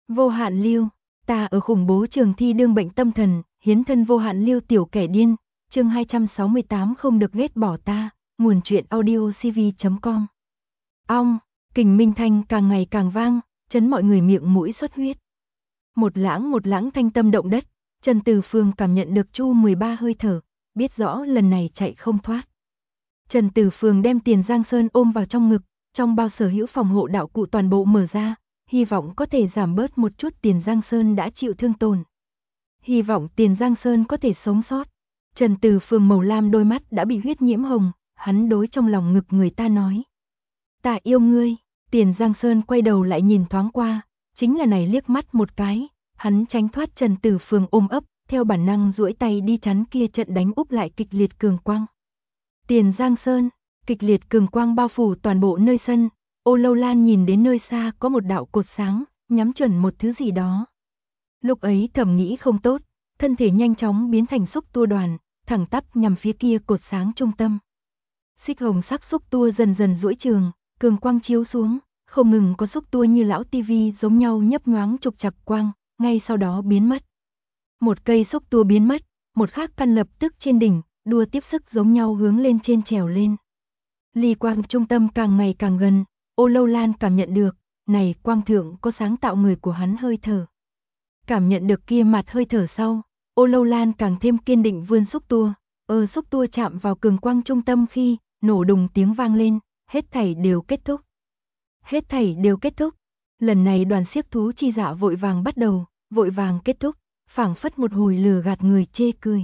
Vô hạn lưu, ta ở khủng bố trường thi đương bệnh tâm thần, hiến thân vô hạn lưu tiểu kẻ điên, chương 268 không được ghét bỏ ta, nguồn truyện audiocv.com. Ong, kình minh thanh càng ngày càng vang, chấn mọi người miệng mũi xuất huyết. Một lãng thanh tâm động đất, Trần Từ Phương cảm nhận được Chu 13 hơi thở, biết rõ lần này chạy không thoát. Trần Từ Phương đem Tiền Giang Sơn ôm vào trong ngực, trong bao sở hữu phòng hộ đạo cụ toàn bộ mở ra, hy vọng có thể giảm bớt một chút Tiền Giang Sơn đã chịu thương tổn. Hy vọng Tiền Giang Sơn có thể sống sót. Trần Từ Phương màu lam đôi mắt đã bị huyết nhiễm hồng, hắn đối trong lòng ngực người ta nói. Ta yêu ngươi. Tiền Giang Sơn quay đầu lại nhìn thoáng qua, chính là này liếc mắt một cái, hắn tránh thoát Trần Từ Phương ôm ấp, theo bản năng duỗi tay đi chắn kia trận đánh úp lại kịch liệt cường quang. Tiền Giang Sơn, kịch liệt cường quang bao phủ toàn bộ nơi sân, Ô Lâu Lan nhìn đến nơi xa có một đạo cột sáng, nhắm chuẩn một thứ gì đó. Lúc ấy thầm nghĩ không tốt, thân thể nhanh chóng biến thành xúc tua đoàn, thẳng tắp nhằm phía kia cột sáng trung tâm. Xích hồng sắc xúc tua dần dần duỗi trường, cường quang chiếu xuống, không ngừng có xúc tua như lão tivi giống nhau nhấp nhoáng trục trặc quang, ngay sau đó biến mất. Một cây xúc tua biến mất, một khác căn lập tức trên đỉnh, đua tiếp sức giống nhau hướng lên trên trèo lên. Ly quang trung tâm càng ngày càng gần, Ô Lâu Lan cảm nhận được, này quang thượng có sáng tạo người của hắn hơi thở. Cảm nhận được kia mặt hơi thở sau, Ô Lâu Lan càng thêm kiên định vươn xúc tua, xúc tua chạm vào cường quang trung tâm khi, nổ đùng tiếng vang lên, hết thảy đều kết thúc. Hết thảy đều kết thúc. Lần này đoàn xiếc thú chi dạ vội vàng bắt đầu, vội vàng kết thúc, phảng phất một hồi lừa gạt người chê cười.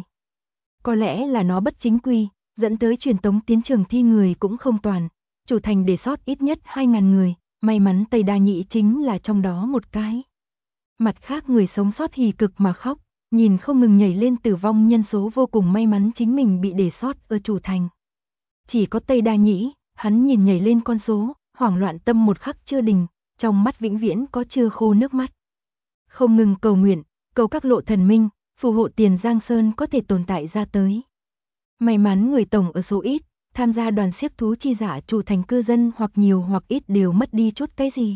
Có lẽ là nó bất chính quy, dẫn tới truyền tống tiến trường thi người cũng không toàn, chủ thành để sót ít nhất 2.000 người, may mắn Tây Đa Nhĩ chính là trong đó một cái. Mặt khác người sống sót hì cực mà khóc, nhìn không ngừng nhảy lên tử vong nhân số vô cùng may mắn chính mình bị để sót ở chủ thành. Chỉ có Tây Đa Nhĩ, hắn nhìn nhảy lên con số, hoảng loạn tâm một khắc chưa đình, trong mắt vĩnh viễn có chưa khô nước mắt. Không ngừng cầu nguyện, cầu các lộ thần minh, phù hộ Tiền Giang Sơn có thể tồn tại ra tới. May mắn người tổng ở số ít, tham gia đoàn xiếc thú chi giả chủ thành cư dân hoặc nhiều hoặc ít đều mất đi chút cái gì.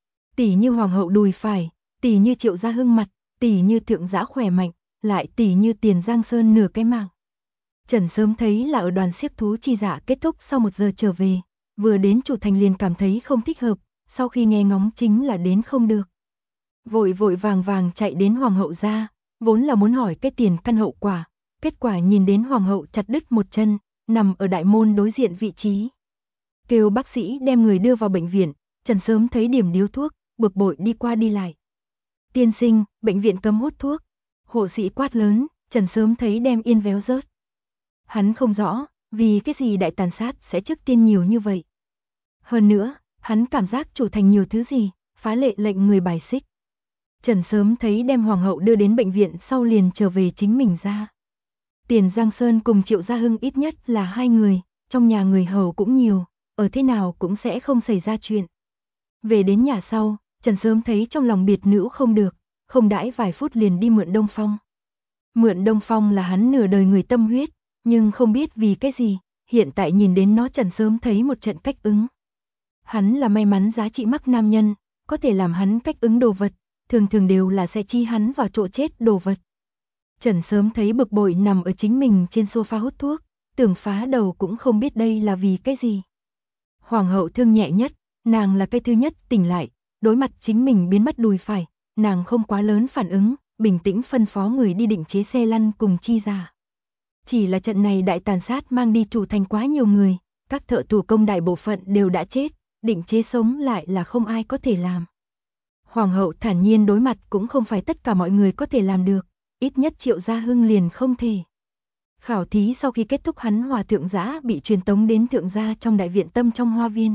Tỷ như hoàng hậu đùi phải, tỷ như Triệu Gia Hưng mặt, tỷ như thượng giã khỏe mạnh, lại tỷ như Tiền Giang Sơn nửa cái mạng. Trần sớm thấy là ở đoàn xiếc thú chi giả kết thúc sau 1 giờ trở về, vừa đến chủ thành liền cảm thấy không thích hợp, sau khi nghe ngóng chính là đến không được. Vội vàng chạy đến hoàng hậu ra, vốn là muốn hỏi cái tiền căn hậu quả, kết quả nhìn đến hoàng hậu chặt đứt một chân, nằm ở đại môn đối diện vị trí. Kêu bác sĩ đem người đưa vào bệnh viện, Trần sớm thấy điểm điếu thuốc, bực bội đi qua đi lại. Tiên sinh, bệnh viện cấm hút thuốc. Hộ sĩ quát lớn, Trần sớm thấy đem yên véo rớt. Hắn không rõ, vì cái gì đại tàn sát sẽ trước tiên nhiều như vậy. Hơn nữa, hắn cảm giác chủ thành nhiều thứ gì, phá lệ lệnh người bài xích. Trần sớm thấy đem hoàng hậu đưa đến bệnh viện sau liền trở về chính mình ra. Tiền Giang Sơn cùng Triệu Gia Hưng ít nhất là 2 người, trong nhà người hầu cũng nhiều, ở thế nào cũng sẽ không xảy ra chuyện. Về đến nhà sau, Trần sớm thấy trong lòng biệt nữ không được, không đãi vài phút liền đi mượn Đông Phong. Mượn Đông Phong là hắn nửa đời người tâm huyết, nhưng không biết vì cái gì, hiện tại nhìn đến nó Trần sớm thấy một trận cách ứng. Hắn là may mắn giá trị mắc nam nhân, có thể làm hắn cách ứng đồ vật, thường đều là sẽ chi hắn vào chỗ chết đồ vật. Trần sớm thấy bực bội nằm ở chính mình trên sofa hút thuốc, tưởng phá đầu cũng không biết đây là vì cái gì. Hoàng hậu thương nhẹ nhất, nàng là cái thứ nhất tỉnh lại, đối mặt chính mình biến mất đùi phải, nàng không quá lớn phản ứng, bình tĩnh phân phó người đi định chế xe lăn cùng chi ra. Chỉ là trận này đại tàn sát mang đi chủ thành quá nhiều người, các thợ thủ công đại bộ phận đều đã chết, định chế sống lại là không ai có thể làm. Hoàng hậu thản nhiên đối mặt cũng không phải tất cả mọi người có thể làm được, ít nhất Triệu Gia Hưng liền không thể. Khảo thí sau khi kết thúc hắn hòa thượng giã bị truyền tống đến thượng gia trong đại viện tâm trong hoa viên.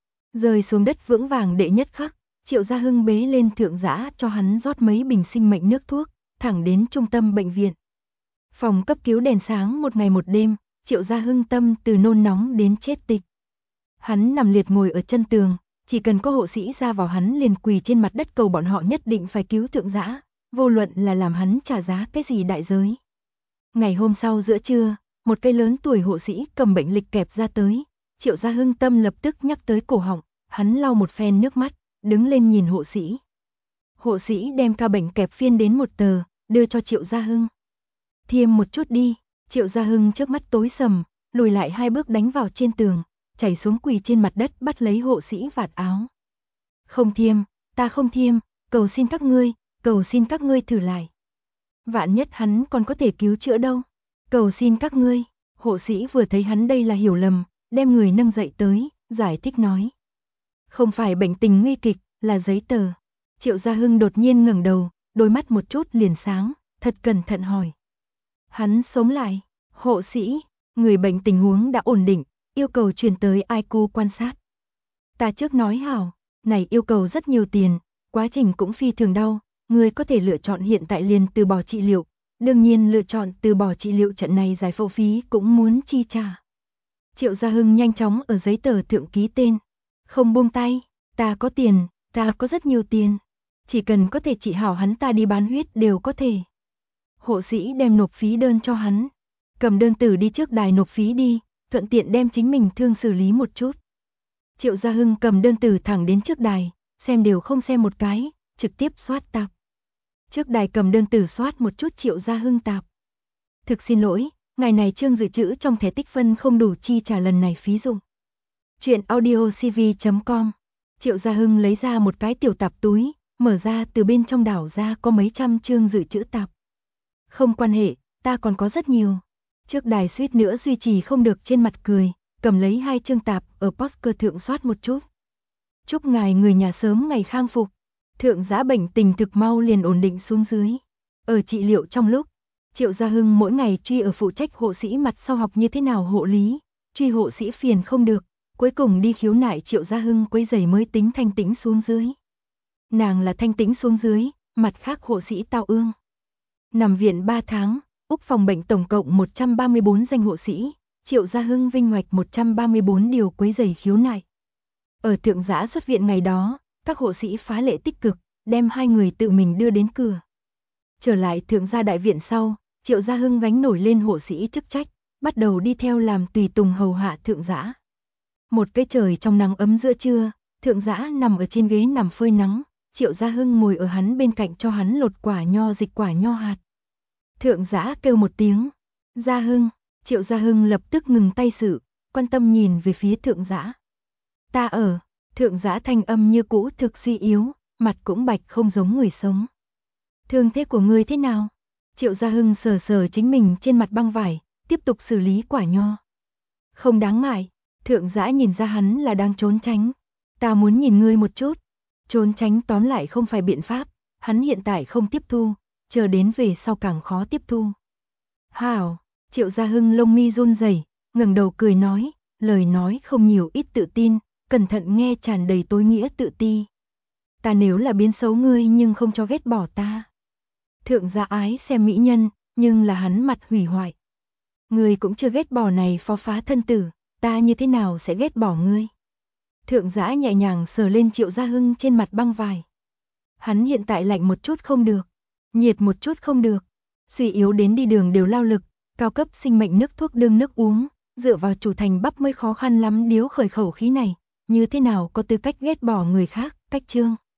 Rơi xuống đất vững vàng đệ nhất khắc, Triệu Gia Hưng bế lên thượng giã cho hắn rót mấy bình sinh mệnh nước thuốc, thẳng đến trung tâm bệnh viện. Phòng cấp cứu đèn sáng một ngày một đêm, Triệu Gia Hưng tâm từ nôn nóng đến chết tịch. Hắn nằm liệt ngồi ở chân tường, chỉ cần có hộ sĩ ra vào hắn liền quỳ trên mặt đất cầu bọn họ nhất định phải cứu thượng giã, vô luận là làm hắn trả giá cái gì đại giới. Ngày hôm sau giữa trưa, một cây lớn tuổi hộ sĩ cầm bệnh lịch kẹp ra tới, Triệu Gia Hưng tâm lập tức nhắc tới cổ họng, hắn lau một phen nước mắt, đứng lên nhìn hộ sĩ. Hộ sĩ đem ca bệnh kẹp phiên đến một tờ, đưa cho Triệu Gia Hưng. Thiêm một chút đi. Triệu Gia Hưng trước mắt tối sầm, lùi lại 2 bước đánh vào trên tường, chảy xuống quỳ trên mặt đất bắt lấy hộ sĩ vạt áo. Không thiêm, ta không thiêm, cầu xin các ngươi thử lại. Vạn nhất hắn còn có thể cứu chữa đâu. Cầu xin các ngươi. Hộ sĩ vừa thấy hắn đây là hiểu lầm, đem người nâng dậy tới, giải thích nói. Không phải bệnh tình nguy kịch, là giấy tờ. Triệu Gia Hưng đột nhiên ngẩng đầu, đôi mắt một chút liền sáng, thật cẩn thận hỏi. Hắn sống lại. Hộ sĩ, người bệnh tình huống đã ổn định, yêu cầu truyền tới ICU quan sát. Ta trước nói hảo, này yêu cầu rất nhiều tiền, quá trình cũng phi thường đau, người có thể lựa chọn hiện tại liền từ bỏ trị liệu, đương nhiên lựa chọn từ bỏ trị liệu trận này giải phẫu phí cũng muốn chi trả. Triệu Gia Hưng nhanh chóng ở giấy tờ thượng ký tên, không buông tay, ta có tiền, ta có rất nhiều tiền, chỉ cần có thể trị hảo hắn ta đi bán huyết đều có thể. Hộ sĩ đem nộp phí đơn cho hắn, cầm đơn tử đi trước đài nộp phí đi, thuận tiện đem chính mình thương xử lý một chút. Triệu Gia Hưng cầm đơn tử thẳng đến trước đài, xem đều không xem một cái, trực tiếp soát tạp. Trước đài cầm đơn tử soát một chút Triệu Gia Hưng tạp. Thực xin lỗi, ngày này chương dự trữ trong thẻ tích phân không đủ chi trả lần này phí dụng. Chuyện audiocv.com. Triệu Gia Hưng lấy ra một cái tiểu tạp túi, mở ra từ bên trong đảo ra có mấy trăm chương dự trữ tạp. Không quan hệ, ta còn có rất nhiều. Trước đài suýt nữa duy trì không được trên mặt cười, cầm lấy 2 chương tạp ở poster thượng soát một chút. Chúc ngài người nhà sớm ngày khang phục. Thượng giá bệnh tình thực mau liền ổn định xuống dưới. Ở trị liệu trong lúc, Triệu Gia Hưng mỗi ngày truy ở phụ trách hộ sĩ mặt sau học như thế nào hộ lý, truy hộ sĩ phiền không được, cuối cùng đi khiếu nại Triệu Gia Hưng quấy rầy mới tính thanh tĩnh xuống dưới. Nàng là thanh tĩnh xuống dưới, mặt khác hộ sĩ tao ương. Nằm viện 3 tháng, Úc phòng bệnh tổng cộng 134 danh hộ sĩ, Triệu Gia Hưng vinh hoạch 134 điều quấy rầy khiếu nại. Ở thượng giã xuất viện ngày đó, các hộ sĩ phá lệ tích cực, đem 2 người tự mình đưa đến cửa. Trở lại thượng gia đại viện sau, Triệu Gia Hưng gánh nổi lên hộ sĩ chức trách, bắt đầu đi theo làm tùy tùng hầu hạ thượng giã. Một cái trời trong nắng ấm giữa trưa, thượng giã nằm ở trên ghế nằm phơi nắng, Triệu Gia Hưng ngồi ở hắn bên cạnh cho hắn lột quả nho dịch quả nho hạt. Thượng giã kêu một tiếng, Gia Hưng, Triệu Gia Hưng lập tức ngừng tay sự, quan tâm nhìn về phía thượng giã. Ta ở, thượng giã thanh âm như cũ thực suy yếu, mặt cũng bạch không giống người sống. Thương thế của ngươi thế nào? Triệu Gia Hưng sờ sờ chính mình trên mặt băng vải, tiếp tục xử lý quả nho. Không đáng ngại, thượng giã nhìn ra hắn là đang trốn tránh. Ta muốn nhìn ngươi một chút. Trốn tránh tóm lại không phải biện pháp, hắn hiện tại không tiếp thu, chờ đến về sau càng khó tiếp thu. Hảo, Triệu Gia Hưng lông mi run rẩy, ngẩng đầu cười nói, lời nói không nhiều ít tự tin, cẩn thận nghe tràn đầy tối nghĩa tự ti. Ta nếu là biến xấu ngươi nhưng không cho ghét bỏ ta. Thượng gia ái xem mỹ nhân, nhưng là hắn mặt hủy hoại. Ngươi cũng chưa ghét bỏ này phó phá thân tử, ta như thế nào sẽ ghét bỏ ngươi? Thượng giã nhẹ nhàng sờ lên Triệu Gia Hưng trên mặt băng vải. Hắn hiện tại lạnh một chút không được, nhiệt một chút không được, suy yếu đến đi đường đều lao lực, cao cấp sinh mệnh nước thuốc đương nước uống, dựa vào chủ thành bắp mới khó khăn lắm điếu khởi khẩu khí này, như thế nào có tư cách ghét bỏ người khác, cách chương.